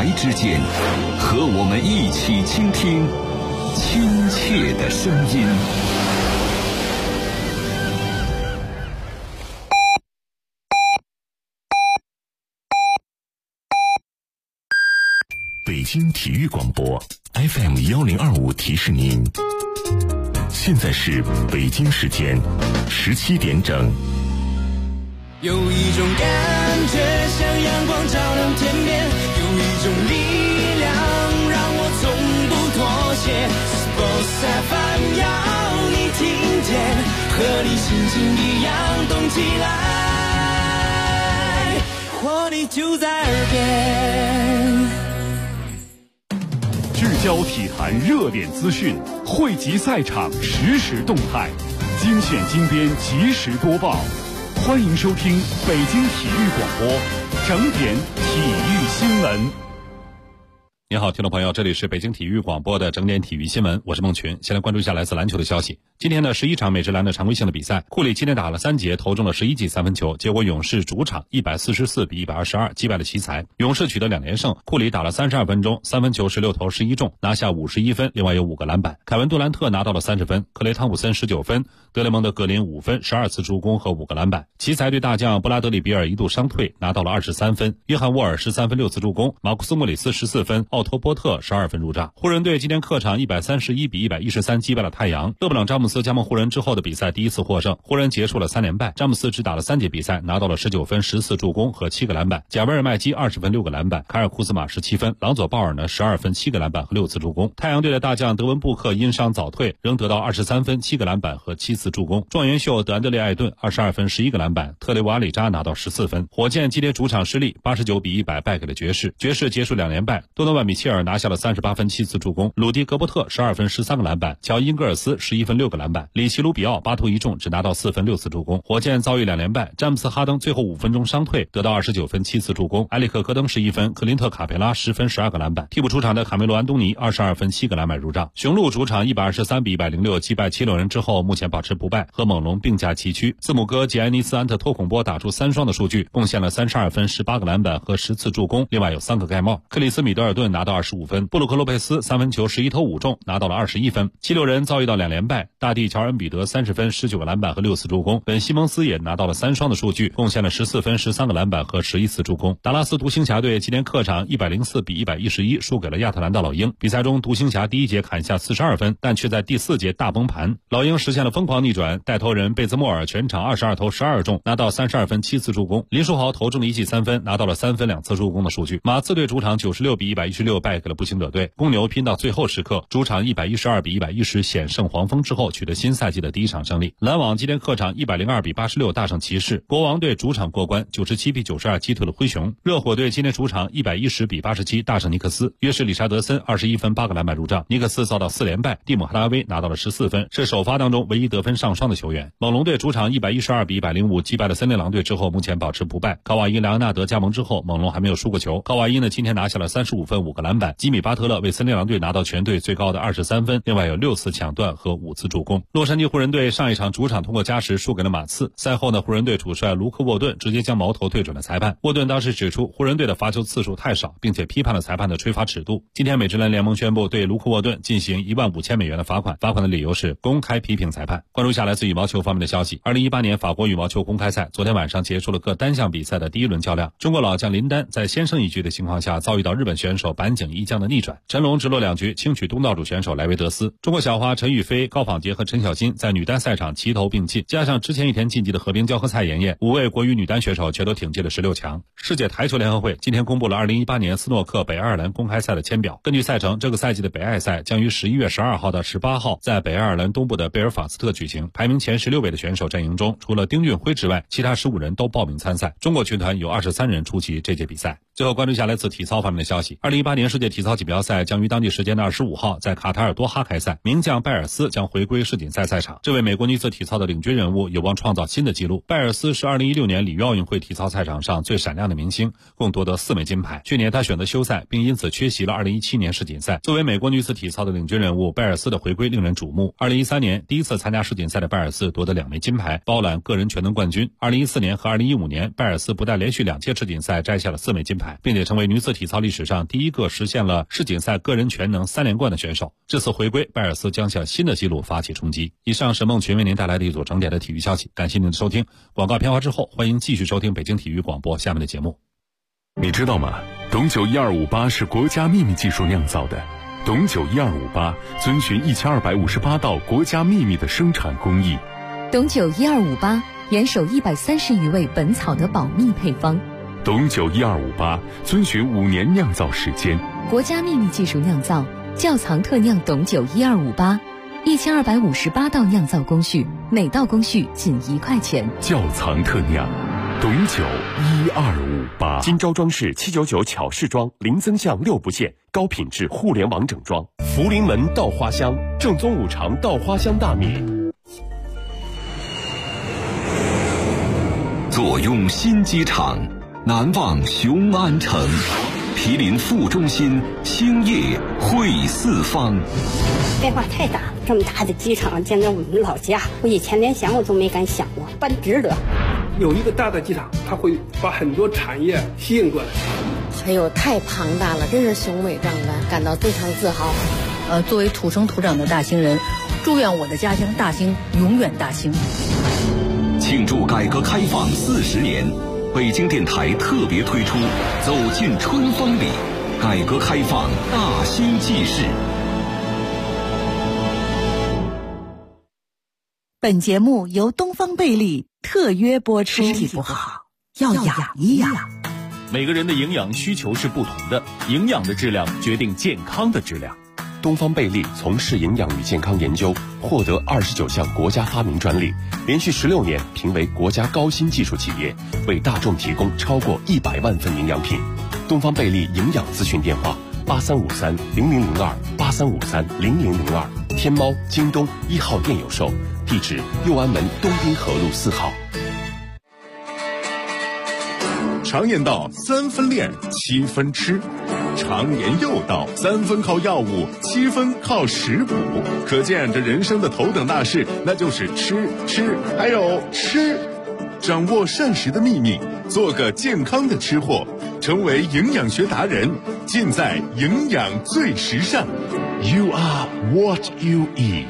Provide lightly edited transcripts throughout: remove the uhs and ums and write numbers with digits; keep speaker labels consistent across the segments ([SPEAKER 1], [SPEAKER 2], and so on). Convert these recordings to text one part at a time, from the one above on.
[SPEAKER 1] 白之间，和我们一起倾听亲切的声音。
[SPEAKER 2] 北京体育广播 FM1025 提示您，现在是北京时间17点整。
[SPEAKER 3] 有一种感觉像阳光照亮天边，有一种力量让我从不妥协。Sports FM 要你听见，和你心情一样动起来，活力就在耳边。
[SPEAKER 4] 聚焦体坛热点资讯，汇集赛场实时动态，精选精编及时播报。欢迎收听北京体育广播整点体育新闻。
[SPEAKER 5] 你好，听众朋友，这里是北京体育广播的整点体育新闻，我是孟群。先来关注一下来自篮球的消息。今天的11场美职篮的常规性的比赛，库里今天打了3节，投中了11记三分球，结果勇士主场144比122击败了奇才，勇士取得2连胜。库里打了32分钟，三分球16投11中，拿下51分，另外有5个篮板。凯文杜兰特拿到了30分，克雷汤普森19分，德雷蒙德格林5分，12次助攻和5个篮板。奇才队大将布拉德里比尔一度伤退，拿到了23分，约翰沃尔13分6次助攻，马库斯莫里斯14分，奥托波特12分入账。湖人队今天客场131比113击败了太阳。勒布朗詹姆斯加盟湖人之后的比赛第一次获胜，湖人结束了3连败。詹姆斯只打了3节比赛，拿到了19分10次助攻和7个篮板。贾维尔麦基20分6个篮板，凯尔库兹马17分，朗佐鲍尔呢12分7个篮板和6次助攻。太阳队的大将德文布克因伤早退，仍得到23分7个篮板和7次助攻。状元秀德安德烈艾顿22分11个篮板，特雷瓦里扎拿到14分。火箭今天主场失利89比100败给了爵士，爵士结束2连败。多诺万米切尔拿下了38分7次助攻，鲁迪格伯特12分13个篮板，乔因格尔斯11分6个篮板，里奇卢比奥8投1中，只拿到4分6次助攻。火箭遭遇2连败，詹姆斯哈登最后5分钟伤退，得到29分7次助攻，埃里克戈登11分，克林特卡佩拉10分12个篮板。替补出场的卡梅罗安东尼22分7个篮板入账。雄鹿主场123比106击败七六人之后，目前保持不败，和猛龙并驾齐驱。字母哥吉安尼斯安特托孔波打出3双的数据，贡献了32分18个篮板和10次助攻，另外有3个盖帽。克里斯米德尔顿拿到25分，布鲁克洛佩斯3分球11投5中，拿到了21分。七六人遭遇到2连败，大帝乔恩比德30分19个篮板和6次助攻，本西蒙斯也拿到了3双的数据，贡献了14分13个篮板和11次助攻。达拉斯独行侠队今天客场104比111输给了亚特兰大老鹰。比赛中独行侠第1节砍下42分，但却在第4节大崩盘，老鹰实现了疯狂逆转，带头人贝兹莫尔全场22投12中，拿到32分7次助攻。林书豪投中了1记3分，拿到了3分2次助攻的数据。马刺队主场96比116败给了步行者队。公牛拼到最后时刻，主场112比110险胜黄蜂之后，取得新赛季的第1场胜利。篮网今天客场102比86大胜骑士。国王队主场过关97比92击退了灰熊。热火队今天主场110比87大胜尼克斯。约什里查德森21分8个篮板入账。尼克斯遭到4连败，蒂姆哈达威拿到了14分，是首发当中唯一得分上双的球员。猛龙队主场112比105击败了森林狼队之后，目前保持不败。卡瓦伊·莱昂纳德加盟之后，猛龙还没有输过球。卡瓦伊呢今天拿下了35分5个篮板。吉米巴特勒为森林狼队拿到全队最高的23分，另外有6次抢断和5次助攻。洛杉矶湖人队上一场主场通过加时输给了马刺。赛后呢，湖人队主帅卢克沃顿直接将矛头对准了裁判。沃顿当时指出湖人队的罚球次数太少，并且批判了裁判的吹罚尺度。今天美职篮联盟宣布对卢克沃顿进行15000美元的罚款，罚款的理由是公开批评裁判。关注一下来自羽毛球方面的消息。2018年法国羽毛球公开赛昨天晚上结束了各单项比赛的第1轮较量。中国老将林丹在先胜一局的情况下，遭遇到日本选手板井一将的逆转，陈龙直落2局轻取东道主选手莱维德斯。中国小花陈雨菲、高仿洁和陈小新在女单赛场齐头并进，加上之前一天晋级的何冰娇和蔡妍妍，5位国羽女单选手全都挺进了16强。世界台球联合会今天公布了2018年斯诺克北爱尔兰公开赛的签表。根据赛程，这个赛季的北爱赛将于11月12号到18号在北爱尔兰东部的贝尔法斯特举行。排名前16位的选手阵营中，除了丁俊晖之外，其他15人都报名参赛。中国群团有23人出席这届比赛。最后关注一下来自体操方面的消息。2018 2018年世界体操锦标赛将于当地时间的25号在卡塔尔多哈开赛，名将拜尔斯将回归世锦赛赛场。这位美国女子体操的领军人物有望创造新的纪录。拜尔斯是2016年里约奥运会体操赛场上最闪亮的明星，共夺得4枚金牌。去年她选择休赛，并因此缺席了2017年世锦赛。作为美国女子体操的领军人物，拜尔斯的回归令人瞩目。2013年第一次参加世锦赛的拜尔斯夺得2枚金牌，包揽个人全能冠军。2014年和2015年，拜尔斯不但连续2届世锦赛摘下了4枚金牌，并且成为女子体操历史上第一个实现了世锦赛个人全能3连冠的选手。这次回归，拜尔斯将向新的纪录发起冲击。以上是孟群为您带来的一组整点的体育消息，感谢您的收听。广告片花之后，欢迎继续收听北京体育广播下面的节目。
[SPEAKER 2] 你知道吗？董酒1258是国家秘密技术酿造的。董酒1258遵循1258道国家秘密的生产工艺。
[SPEAKER 6] 董酒1258严守130余味本草的保密配方。
[SPEAKER 2] 董酒1258遵循5年酿造时间，
[SPEAKER 6] 国家秘密技术酿造，窖藏特酿董酒1258，1258道酿造工序，每道工序仅1块钱。
[SPEAKER 2] 窖藏特酿董酒1258。
[SPEAKER 7] 金招装饰799巧饰装，零增项6不限，高品质互联网整装。福临门稻花香，正宗五常稻花香大米。
[SPEAKER 1] 坐拥新机场，难忘雄安城，毗邻副中心，兴业汇四方。
[SPEAKER 8] 变化太大了，这么大的机场建在我们老家，我以前连想我都没敢想过，办值得。
[SPEAKER 9] 有一个大的机场，它会把很多产业吸引过来。
[SPEAKER 10] 哎呦，太庞大了，真是雄伟壮观，感到非常自豪。
[SPEAKER 11] 作为土生土长的大兴人，祝愿我的家乡大兴永远大兴。
[SPEAKER 1] 庆祝改革开放40年，北京电台特别推出《走进春风里》，改革开放大兴纪事。
[SPEAKER 12] 本节目由东方贝利特约播出。
[SPEAKER 13] 身体不好要养一养。
[SPEAKER 14] 每个人的营养需求是不同的，营养的质量决定健康的质量。
[SPEAKER 7] 东方贝利从事营养与健康研究，获得29项国家发明专利，连续16年评为国家高新技术企业，为大众提供超过100万份营养品。东方贝利营养咨询电话83530002，83530002，天猫、京东1号店有售，地址右安门东滨河路4号。
[SPEAKER 2] 常言道3分练7分吃，常言又道3分靠药物7分靠食补，可见这人生的头等大事那就是吃还有吃。掌握膳食的秘密，做个健康的吃货，成为营养学达人，尽在营养最时尚。 You are what you eat。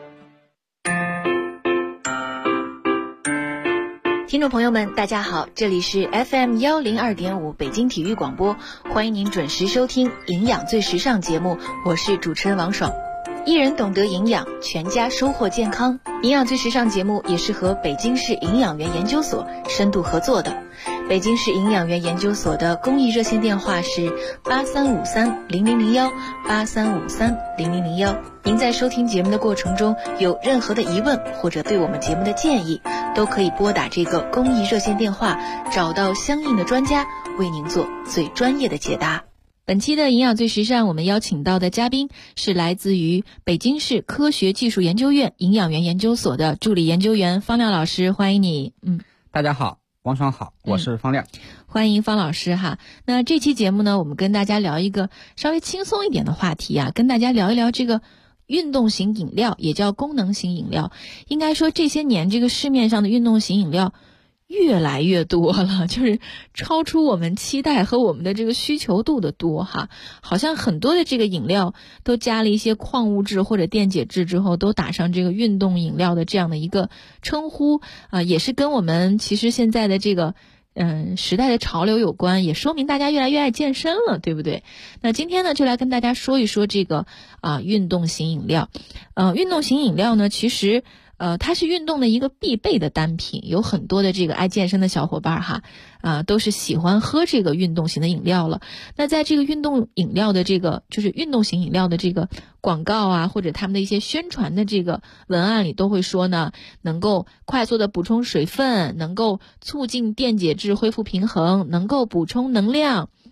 [SPEAKER 15] 听众朋友们大家好，这里是 FM102.5 北京体育广播，欢迎您准时收听营养最时尚节目，我是主持人王爽。一人懂得营养，全家收获健康。营养最时尚节目也是和北京市营养员研究所深度合作的。北京市营养员研究所的公益热线电话是83530001 83530001。您在收听节目的过程中有任何的疑问或者对我们节目的建议，都可以拨打这个公益热线电话，找到相应的专家为您做最专业的解答。本期的营养最时尚，我们邀请到的嘉宾是来自于北京市科学技术研究院营养员研究所的助理研究员方亮老师，欢迎你。
[SPEAKER 16] 大家好，王爽好，我是方亮。
[SPEAKER 15] 欢迎方老师哈。那这期节目呢，我们跟大家聊一个稍微轻松一点的话题啊，跟大家聊一聊这个运动型饮料，也叫功能型饮料。应该说这些年这个市面上的运动型饮料越来越多了，就是超出我们期待和我们的这个需求度的多哈。好像很多的这个饮料都加了一些矿物质或者电解质之后，都打上这个运动饮料的这样的一个称呼也是跟我们其实现在的这个时代的潮流有关，也说明大家越来越爱健身了，对不对？那今天呢，就来跟大家说一说这个运动型饮料。运动型饮料呢，其实它是运动的一个必备的单品，有很多的这个爱健身的小伙伴哈，都是喜欢喝这个运动型的饮料了。那在这个运动饮料的这个就是运动型饮料的这个广告啊，或者他们的一些宣传的这个文案里都会说呢，能够快速的补充水分，能够促进电解质恢复平衡，能够补充能量，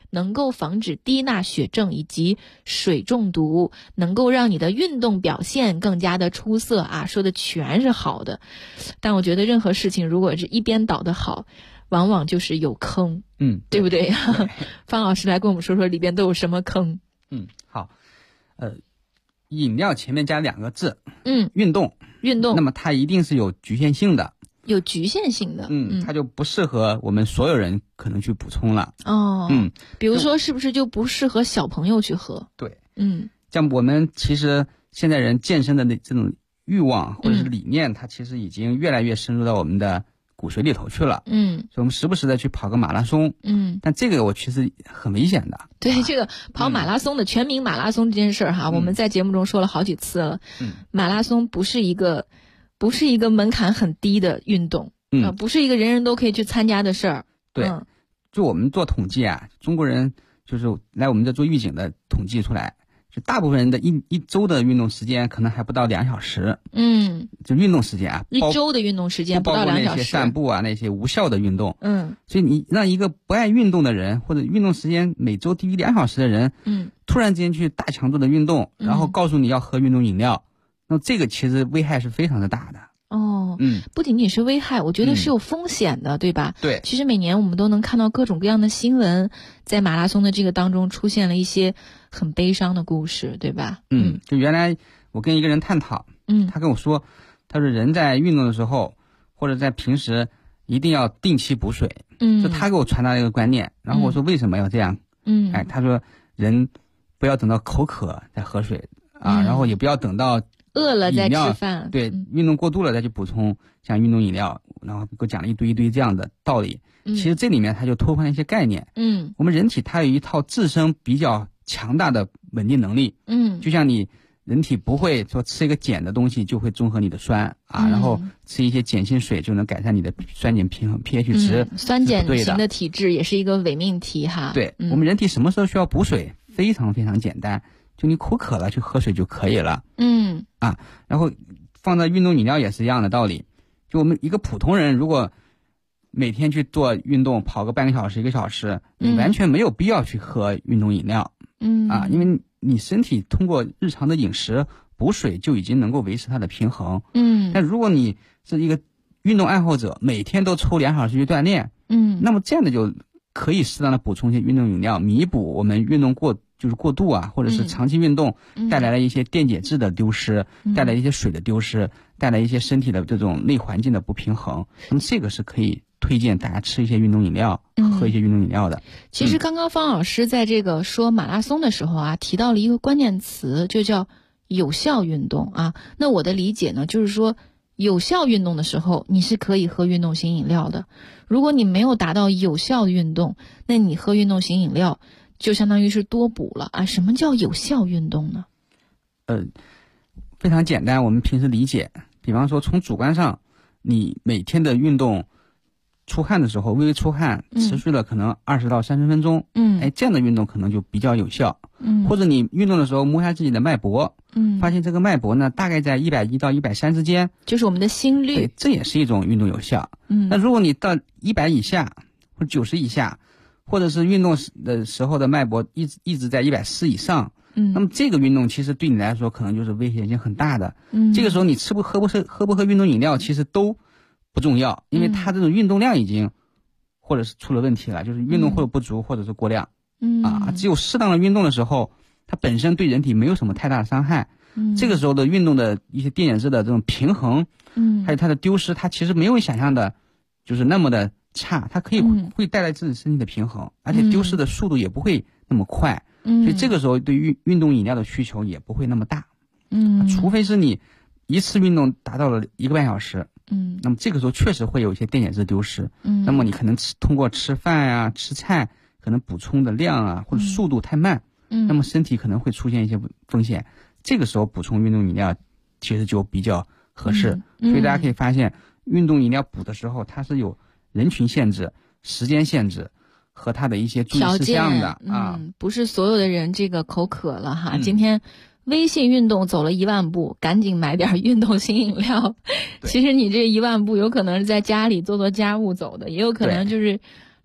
[SPEAKER 15] 能够防止低钠血症以及水中毒，能够让你的运动表现更加的出色啊，说的全是好的。但我觉得任何事情如果是一边倒的好，往往就是有坑，对不对？方老师来跟我们说说里边都有什么坑。
[SPEAKER 16] 好，饮料前面加2个字，运动，那么它一定是有局限性的，它就不适合我们所有人可能去补充了。
[SPEAKER 15] 比如说是不是就不适合小朋友去喝？
[SPEAKER 16] 对，像我们其实现在人健身的这种欲望或者是理念，它其实已经越来越深入到我们的骨髓里头去了。所以我们时不时的去跑个马拉松，但这个我其实很危险的。
[SPEAKER 15] 对，这个跑马拉松的全民马拉松这件事儿哈，我们在节目中说了好几次了。马拉松不是一个门槛很低的运动，不是一个人人都可以去参加的事儿。
[SPEAKER 16] 对，就我们做统计啊，中国人就是来我们这做预警的统计出来，就大部分人的一周的运动时间可能还不到2小时。就运动时间啊，
[SPEAKER 15] 一周的运动时间不到2小时，
[SPEAKER 16] 包括那些散步啊，那些无效的运动。所以你让一个不爱运动的人，或者运动时间每周低于2小时的人，突然之间去大强度的运动，然后告诉你要喝运动饮料，那这个其实危害是非常的大的。
[SPEAKER 15] 不仅仅是危害，我觉得是有风险的，对吧？
[SPEAKER 16] 对，
[SPEAKER 15] 其实每年我们都能看到各种各样的新闻，在马拉松的这个当中出现了一些很悲伤的故事，对吧？
[SPEAKER 16] 就原来我跟一个人探讨，他跟我说，他说人在运动的时候，或者在平时一定要定期补水。就他给我传达了一个观念，然后我说为什么要这样？他说人不要等到口渴再喝水啊，然后也不要等到
[SPEAKER 15] 饿了再吃饭，
[SPEAKER 16] 对，运动过度了再去补充像运动饮料，然后给我讲了一堆这样的道理。其实这里面他就偷换了一些概念。我们人体它有一套自身比较强大的稳定能力。就像你人体不会说吃一个碱的东西就会中和你的酸啊，然后吃一些碱性水就能改善你的酸碱平衡 pH 值。
[SPEAKER 15] 酸碱型的体质也是一个伪命题哈。
[SPEAKER 16] 对，我们人体什么时候需要补水？非常非常简单。就你口渴了去喝水就可以了。然后放在运动饮料也是一样的道理。就我们一个普通人如果每天去做运动，跑个半个小时1个小时，你完全没有必要去喝运动饮料。因为你身体通过日常的饮食补水就已经能够维持它的平衡。但如果你是一个运动爱好者，每天都抽2小时去锻炼，那么这样的就可以适当的补充一些运动饮料，弥补我们运动过度啊，或者是长期运动带来了一些电解质的丢失，带来一些水的丢失，带来一些身体的这种内环境的不平衡。那么这个是可以推荐大家吃一些运动饮料，喝一些运动饮料的。
[SPEAKER 15] 其实刚刚方老师在这个说马拉松的时候啊，提到了一个关键词，就叫有效运动啊。那我的理解呢，就是说有效运动的时候你是可以喝运动型饮料的，如果你没有达到有效的运动，那你喝运动型饮料就相当于是多补了啊。什么叫有效运动呢？
[SPEAKER 16] 非常简单，我们平时理解，比方说从主观上，你每天的运动出汗的时候，微微出汗，持续了可能20到30分钟，这样的运动可能就比较有效。或者你运动的时候摸一下自己的脉搏，发现这个脉搏呢大概在110到130之间，
[SPEAKER 15] 就是我们的心率，
[SPEAKER 16] 对，这也是一种运动有效。那如果你到100以下或者90以下，或者是运动的时候的脉搏一直在140以上，那么这个运动其实对你来说可能就是危险性很大的。这个时候你喝不喝运动饮料其实都不重要，因为它这种运动量已经或者是出了问题了，就是运动或者不足或者是过量。只有适当的运动的时候，它本身对人体没有什么太大的伤害。这个时候的运动的一些电解质的这种平衡，还有它的丢失，它其实没有想象的就是那么的差，它可以会带来自己身体的平衡，而且丢失的速度也不会那么快。所以这个时候对于运动饮料的需求也不会那么大。除非是你一次运动达到了1个半小时，那么这个时候确实会有一些电解质丢失。那么你可能通过吃饭啊、吃菜，可能补充的量啊或者速度太慢，那么身体可能会出现一些风险。这个时候补充运动饮料其实就比较合适。所以大家可以发现，运动饮料补的时候，它是有人群限制、时间限制和它的一些注意事项的
[SPEAKER 15] 不是所有的人这个口渴了哈，今天微信运动走了1万步，赶紧买点运动型饮料。其实你这1万步有可能是在家里做家务走的，也有可能就是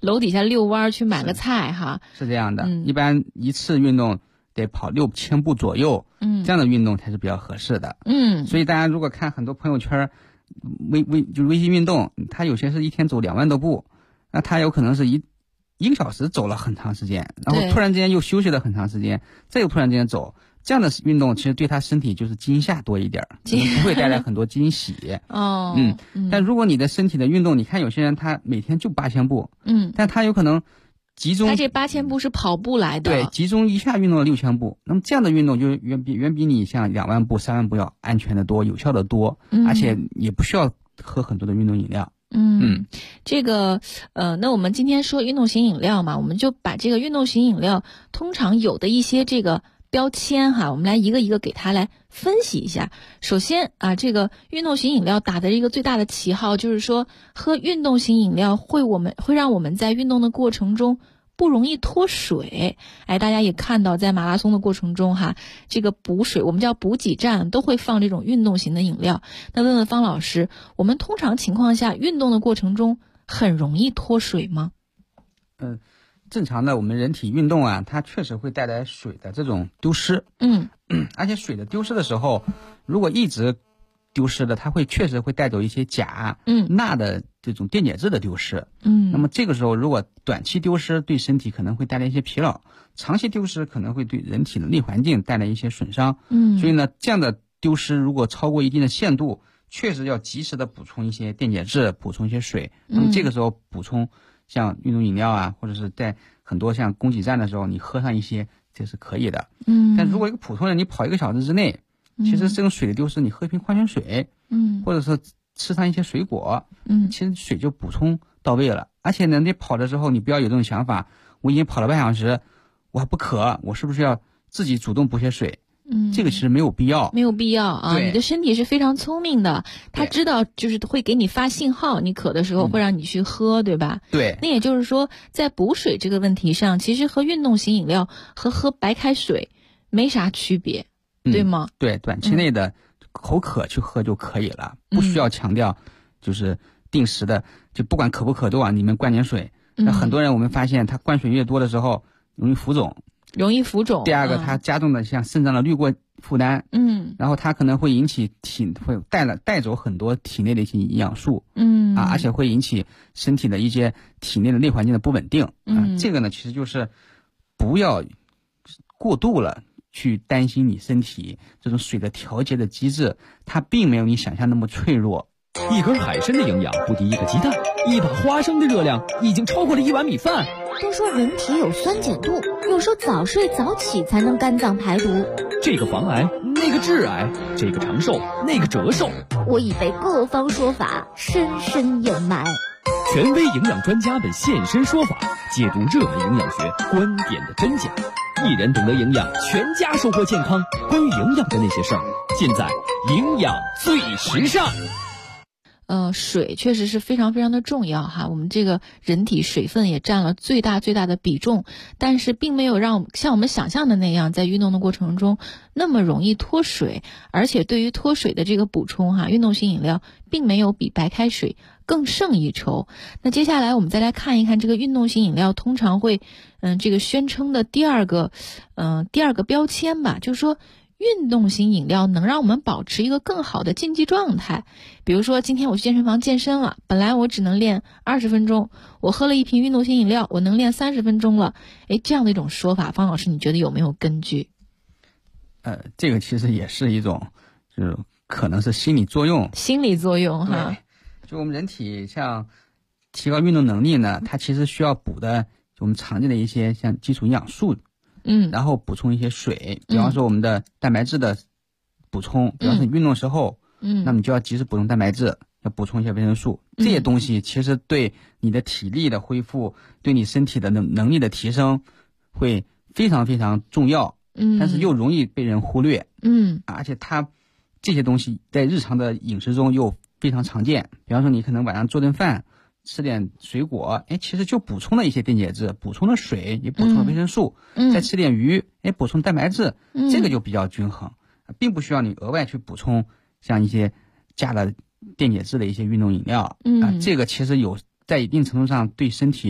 [SPEAKER 15] 楼底下遛弯去买个菜哈。
[SPEAKER 16] 是这样的，一般一次运动得跑6000步左右，这样的运动才是比较合适的。所以大家如果看很多朋友圈，就微信运动，他有些是一天走2万多步，那他有可能是一个小时走了很长时间，然后突然之间又休息了很长时间，再又突然之间走。这样的运动其实对他身体就是惊吓多一点，不会带来很多惊喜。但如果你的身体的运动，你看有些人他每天就8000步，但他有可能集中，
[SPEAKER 15] 他这8000步是跑步来的，
[SPEAKER 16] 对，集中一下运动了6000步。那么这样的运动就远比你像2万步、3万步要安全的多，有效的多，而且也不需要喝很多的运动饮料。
[SPEAKER 15] 这个那我们今天说运动型饮料嘛，我们就把这个运动型饮料通常有的一些这个标签哈，我们来一个一个给它来分析一下。首先啊，这个运动型饮料打的一个最大的旗号就是说，喝运动型饮料会让我们在运动的过程中不容易脱水。大家也看到在马拉松的过程中哈，这个补水我们叫补给站都会放这种运动型的饮料。那问问方老师，我们通常情况下运动的过程中很容易脱水吗？
[SPEAKER 16] 正常的我们人体运动啊，它确实会带来水的这种丢失。而且水的丢失的时候，如果一直丢失的，它确实会带走一些钾、钠的这种电解质的丢失。那么这个时候如果短期丢失，对身体可能会带来一些疲劳，长期丢失可能会对人体的内环境带来一些损伤。所以呢，这样的丢失如果超过一定的限度，确实要及时的补充一些电解质，补充一些水。那么这个时候补充像运动饮料啊，或者是在很多像供给站的时候，你喝上一些，这是可以的。但如果一个普通人，你跑1个小时之内，其实这种水的丢失，你喝一瓶矿泉水，或者是吃上一些水果，其实水就补充到位了。而且呢，你跑的时候，你不要有这种想法，我已经跑了半小时，我还不渴，我是不是要自己主动补些水？这个其实没有必要，
[SPEAKER 15] 啊！你的身体是非常聪明的，他知道就是会给你发信号，你渴的时候会让你去喝，对吧？
[SPEAKER 16] 对。
[SPEAKER 15] 那也就是说，在补水这个问题上，其实和运动型饮料和喝白开水没啥区别，对吗？
[SPEAKER 16] 对，短期内的口渴去喝就可以了，不需要强调就是定时的，就不管渴不渴都往里面灌点水。那很多人我们发现他灌水越多的时候，容易浮肿。第二个，它加重了像肾脏的滤过负担，然后它可能会引起会带走很多体内的一些营养素，而且会引起身体的一些体内的内环境的不稳定，这个呢，其实就是不要过度了去担心你身体这种水的调节的机制，它并没有你想象那么脆弱。
[SPEAKER 17] 一根海参的营养不敌一个鸡蛋，一把花生的热量已经超过了1碗米饭。
[SPEAKER 18] 都说人体有酸碱度，有时候早睡早起才能肝脏排毒。
[SPEAKER 17] 这个防癌，那个致癌，这个长寿，那个折寿。
[SPEAKER 18] 我已被各方说法深深掩埋。
[SPEAKER 17] 权威营养专家们现身说法，解读热门营养学观点的真假。一人懂得营养，全家收获健康。关于营养的那些事儿，尽在营养最时尚。
[SPEAKER 15] 水确实是非常非常的重要哈，我们这个人体水分也占了最大的比重，但是并没有像我们想象的那样，在运动的过程中那么容易脱水，而且对于脱水的这个补充哈，运动型饮料并没有比白开水更胜一筹。那接下来我们再来看一看这个运动型饮料通常会这个宣称的第二个标签吧，就是说运动型饮料能让我们保持一个更好的竞技状态。比如说今天我去健身房健身了，本来我只能练20分钟，我喝了一瓶运动型饮料，我能练30分钟了。这样的一种说法，方老师你觉得有没有根据？
[SPEAKER 16] 这个其实也是一种就是可能是心理作用
[SPEAKER 15] 哈。
[SPEAKER 16] 就我们人体像提高运动能力呢，它其实需要补的我们常见的一些像基础营养素，然后补充一些水，比方说我们的蛋白质的补充，比方说你运动时候，那么你就要及时补充蛋白质，要补充一些维生素，这些东西其实对你的体力的恢复，对你身体的能力的提升会非常非常重要，但是又容易被人忽略，而且它这些东西在日常的饮食中又非常常见，比方说你可能晚上做顿饭，吃点水果，其实就补充了一些电解质，补充了水，也补充了维生素，再吃点鱼，补充蛋白质，这个就比较均衡，并不需要你额外去补充像一些加了电解质的一些运动饮料，这个其实有在一定程度上对身体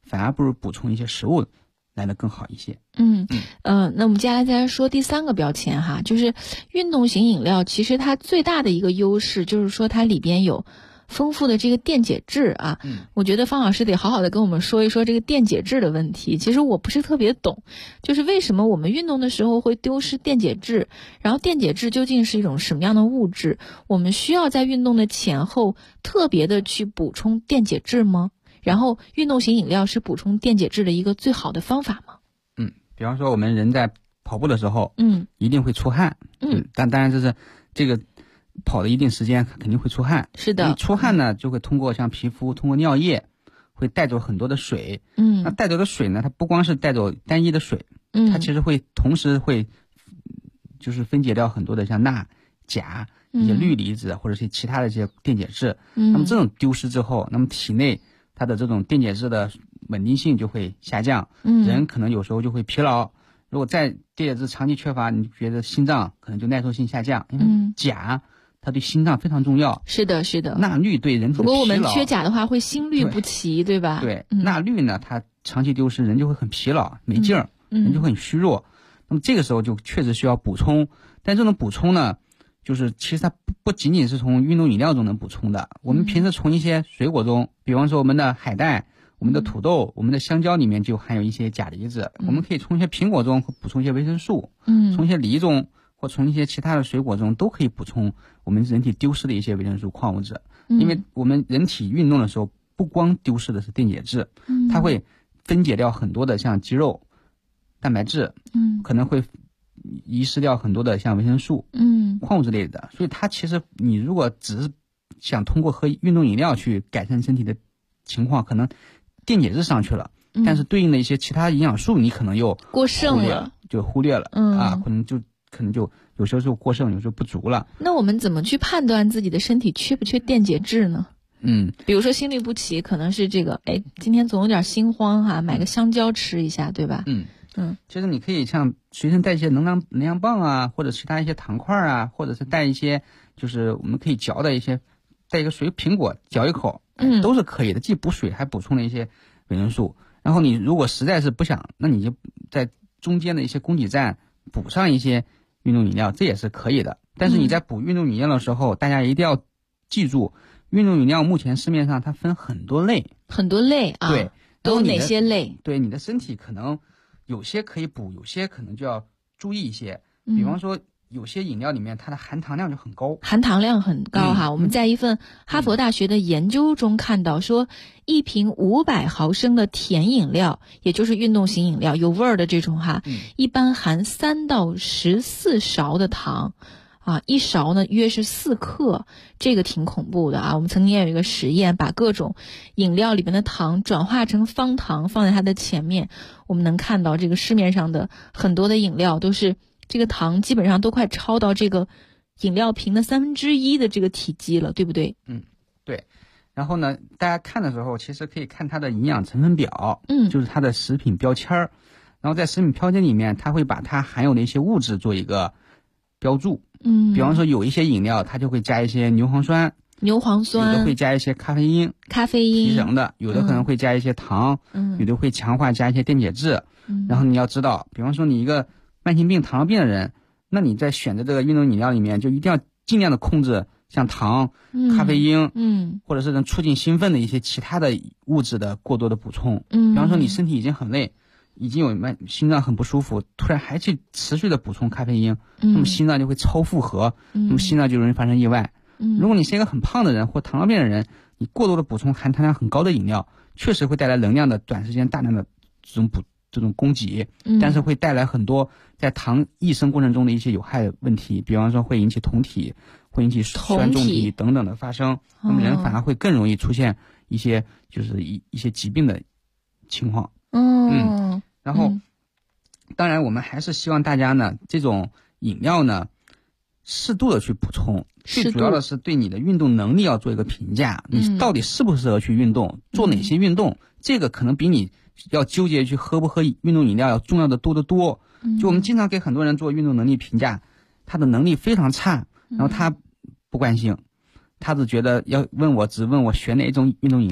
[SPEAKER 16] 反而不如补充一些食物来的更好一些。
[SPEAKER 15] 那我们接下来再说第3个标签哈，就是运动型饮料其实它最大的一个优势就是说它里边有丰富的这个电解质啊。我觉得方老师得好好的跟我们说一说这个电解质的问题。其实我不是特别懂，就是为什么我们运动的时候会丢失电解质，然后电解质究竟是一种什么样的物质，我们需要在运动的前后特别的去补充电解质吗？然后运动型饮料是补充电解质的一个最好的方法吗？
[SPEAKER 16] 比方说我们人在跑步的时候，一定会出汗，但当然这个跑的一定时间肯定会出汗，
[SPEAKER 15] 是的。
[SPEAKER 16] 你出汗呢，就会通过像皮肤，通过尿液，会带走很多的水，那带走的水呢，它不光是带走单一的水，它其实会同时会就是分解掉很多的像钠、钾、一些氯离子或者是其他的一些电解质，那么这种丢失之后，那么体内它的这种电解质的稳定性就会下降，人可能有时候就会疲劳。如果在电解质长期缺乏，你觉得心脏可能就耐受性下降，因为钾它对心脏非常重要。
[SPEAKER 15] 是的，是的。
[SPEAKER 16] 钠氯对人体的疲劳，
[SPEAKER 15] 如果我们缺钾的话，会心律不齐，对吧？
[SPEAKER 16] 对，钠氯呢，它长期丢失，人就会很疲劳、没劲儿，人就会很虚弱。那么这个时候就确实需要补充，但这种补充呢，就是其实它不仅仅是从运动饮料中能补充的，我们平时从一些水果中，比方说我们的海带、我们的土豆、我们的香蕉里面就含有一些钾离子，我们可以从一些苹果中补充一些维生素，从一些梨中或从一些其他的水果中都可以补充我们人体丢失的一些维生素、矿物质。因为我们人体运动的时候，不光丢失的是电解质，它会分解掉很多的像肌肉、蛋白质，可能会遗失掉很多的像维生素、矿物质类的。所以它其实你如果只是想通过喝运动饮料去改善身体的情况，可能电解质上去了，但是对应的一些其他营养素你可能又
[SPEAKER 15] 过剩了，
[SPEAKER 16] 就忽略了，可能就有时候过剩，有时候不足了。
[SPEAKER 15] 那我们怎么去判断自己的身体缺不缺电解质呢？比如说心律不齐，可能是这个，今天总有点心慌哈，买个香蕉吃一下，对吧？
[SPEAKER 16] 其实你可以像随身带一些能量棒啊，或者其他一些糖块啊，或者是带一些就是我们可以嚼的一些，带一个苹果嚼一口，都是可以的，既补水还补充了一些维生素。然后你如果实在是不想，那你就在中间的一些供给站补上一些运动饮料，这也是可以的。但是你在补运动饮料的时候，大家一定要记住，运动饮料目前市面上它分很多类啊，对，
[SPEAKER 15] 都有哪些类？
[SPEAKER 16] 对，你的身体可能有些可以补，有些可能就要注意一些。比方说有些饮料里面它的含糖量就很高，
[SPEAKER 15] 我们在一份哈佛大学的研究中看到说，一瓶500毫升的甜饮料，也就是运动型饮料，有味儿的这种一般含3到14勺的糖一勺呢约是4克，这个挺恐怖的我们曾经也有一个实验，把各种饮料里面的糖转化成方糖放在它的前面，我们能看到这个市面上的很多的饮料都是这个糖基本上都快超到这个饮料瓶的1/3的这个体积了，对不对？
[SPEAKER 16] 对。然后呢，大家看的时候其实可以看它的营养成分表，就是它的食品标签儿，然后在食品标签里面，它会把它含有的一些物质做一个标注。比方说有一些饮料它就会加一些牛磺酸，有的会加一些咖啡因提神的，有的可能会加一些糖，有的会强化加一些电解质。然后你要知道，比方说你一个慢性病、糖尿病的人，那你在选择这个运动饮料里面就一定要尽量的控制像糖、咖啡因，或者是能促进兴奋的一些其他的物质的过多的补充。比方说你身体已经很累，已经有心脏很不舒服，突然还去持续的补充咖啡因，那么心脏就会超负荷，那么心脏就容易发生意外。如果你是一个很胖的人或糖尿病的人，你过多的补充含糖量很高的饮料，确实会带来能量的短时间大量的这种供给，但是会带来很多在糖益生过程中的一些有害问题，比方说会引起酮体，会引起酸中体等等的发生，那么人反而会更容易出现一些就是一些疾病的情况。然后当然我们还是希望大家呢，这种饮料呢适度的去补充，最主要的是对你的运动能力要做一个评价，你到底适不适合去运动，做哪些运动，这个可能比你要纠结去喝不喝运动饮料要重要的多得多。就我们经常给很多人做运动能力评价，他的能力非常差，然后他不关心，他只觉得只问我选哪种运动饮料，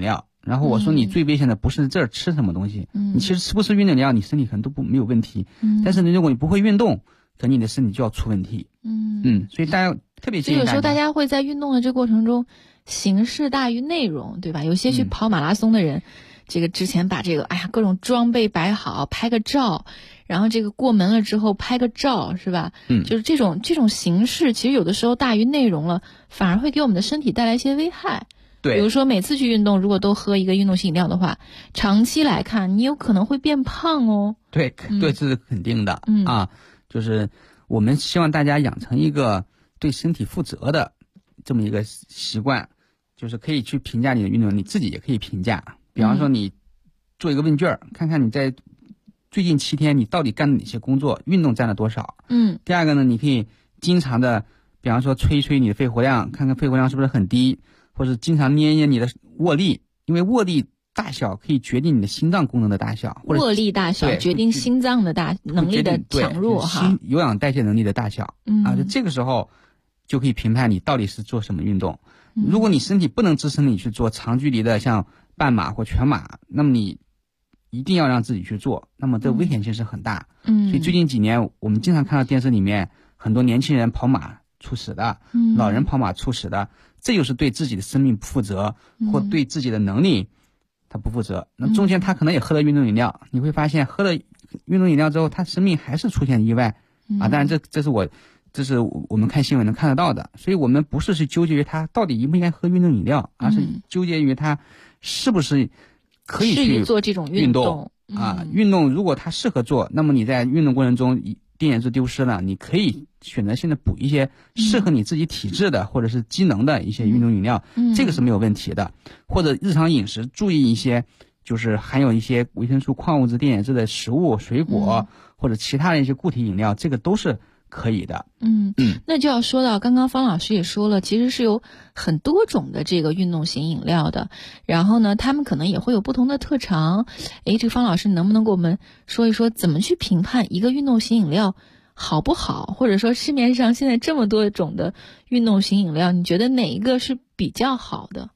[SPEAKER 16] 然后我说你最危险的不是这儿吃什么东西，你其实吃不吃运动饮料，你身体可能都没有问题。但是如果你不会运动，可能你的身体就要出问题。所以大家特别建议
[SPEAKER 15] 有时候大家会在运动的这过程中，形式大于内容，对吧？有些去跑马拉松的人，这个之前把这个各种装备摆好，拍个照，然后这个过门了之后拍个照，是吧？就是这种形式，其实有的时候大于内容了，反而会给我们的身体带来一些危害。
[SPEAKER 16] 对，
[SPEAKER 15] 比如说每次去运动，如果都喝一个运动型饮料的话，长期来看，你有可能会变胖哦。
[SPEAKER 16] 对，这是肯定的。就是我们希望大家养成一个对身体负责的这么一个习惯，就是可以去评价你的运动，你自己也可以评价。比方说你做一个问卷，看看你在最近7天你到底干了哪些工作，运动占了多少。第二个呢，你可以经常的，比方说吹一吹你的肺活量，看看肺活量是不是很低，或者经常捏一捏你的握力，因为握力大小可以决定你的心脏功能的大小，或者
[SPEAKER 15] 握力大小决定心脏的能力的强弱哈，
[SPEAKER 16] 有氧代谢能力的大小。就这个时候就可以评判你到底是做什么运动。如果你身体不能支撑你去做长距离的像半马或全马，那么你一定要让自己去做，那么这危险性是很大。所以最近几年我们经常看到电视里面很多年轻人跑马猝死的，老人跑马猝死的，这就是对自己的生命不负责，或对自己的能力他不负责。那中间他可能也喝了运动饮料，你会发现喝了运动饮料之后，他生命还是出现意外。当然这是我们看新闻能看得到的。所以我们不是去纠结于他到底应不应该喝运动饮料，而是纠结于他是不是可以去
[SPEAKER 15] 做这种运动。
[SPEAKER 16] 运动如果他适合做，那么你在运动过程中电解质丢失了，你可以选择性的补一些适合你自己体质的或者是机能的一些运动饮料，这个是没有问题的。或者日常饮食注意一些就是含有一些维生素、矿物质、电解质的食物、水果，或者其他的一些固体饮料，这个都是可以的。
[SPEAKER 15] 那就要说到刚刚方老师也说了，其实是有很多种的这个运动型饮料的，然后呢他们可能也会有不同的特长。这个方老师能不能给我们说一说怎么去评判一个运动型饮料好不好，或者说市面上现在这么多种的运动型饮料，你觉得哪一个是比较好的？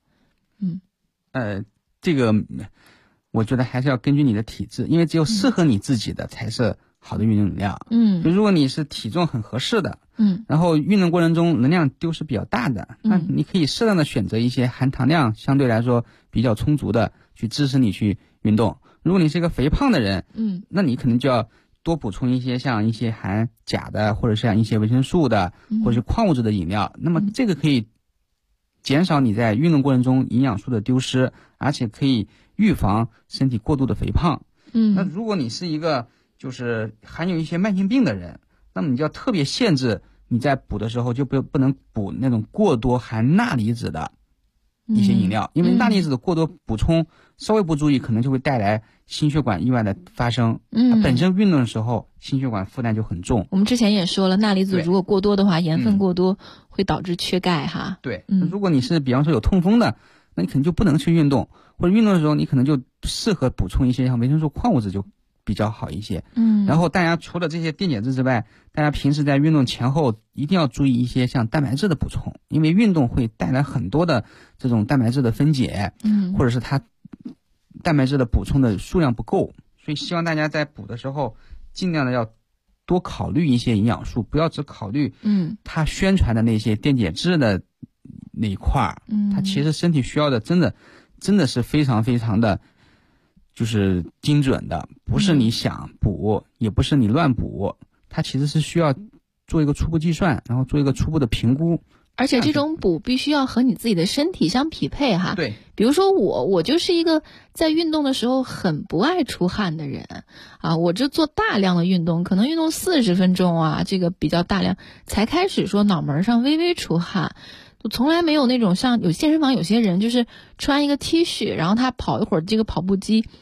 [SPEAKER 16] 这个我觉得还是要根据你的体质，因为只有适合你自己的才是好的运动饮料。就如果你是体重很合适的，然后运动过程中能量丢失比较大的，那你可以适当的选择一些含糖量相对来说比较充足的去支持你去运动。如果你是一个肥胖的人，那你可能就要多补充一些像一些含钾的，或者像一些维生素的，或者是矿物质的饮料。那么这个可以减少你在运动过程中营养素的丢失，而且可以预防身体过度的肥胖。那如果你是一个就是含有一些慢性病的人，那么你就要特别限制你在补的时候就不能补那种过多含钠离子的一些饮料，因为钠离子的过多补充稍微不注意可能就会带来心血管意外的发生。本身运动的时候心血管负担就很重。
[SPEAKER 15] 我们之前也说了，钠离子如果过多的话，盐分过多会导致缺钙哈。
[SPEAKER 16] 对，如果你是比方说有痛风的，那你可能就不能去运动，或者运动的时候你可能就适合补充一些像维生素、矿物质就比较好一些。然后大家除了这些电解质之外，大家平时在运动前后一定要注意一些像蛋白质的补充，因为运动会带来很多的这种蛋白质的分解，或者是它蛋白质的补充的数量不够，所以希望大家在补的时候尽量的要多考虑一些营养素，不要只考虑它宣传的那些电解质的那一块它其实身体需要的真的是非常非常的就是精准的，不是你想补，也不是你乱补，它其实是需要做一个初步计算，然后做一个初步的评估。
[SPEAKER 15] 而且这种补必须要和你自己的身体相匹配哈。
[SPEAKER 16] 对，
[SPEAKER 15] 比如说我就是一个在运动的时候很不爱出汗的人我就做大量的运动，可能运动40分钟这个比较大量才开始说脑门上微微出汗。我从来没有那种像有健身房有些人就是穿一个 T 恤，然后他跑一会儿这个跑步机